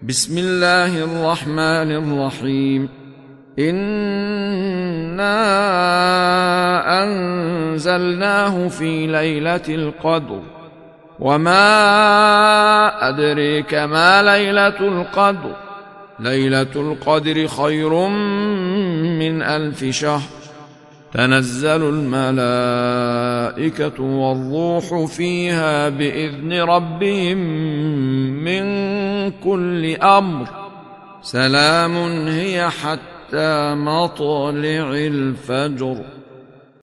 بسم الله الرحمن الرحيم. إنا أنزلناه في ليلة القدر، وما أدريك ما ليلة القدر. ليلة القدر خير من 1000 شهر. تنزل الملائكة والروح فيها بإذن ربهم من كل أمر. سلام هي حتى مطلع الفجر.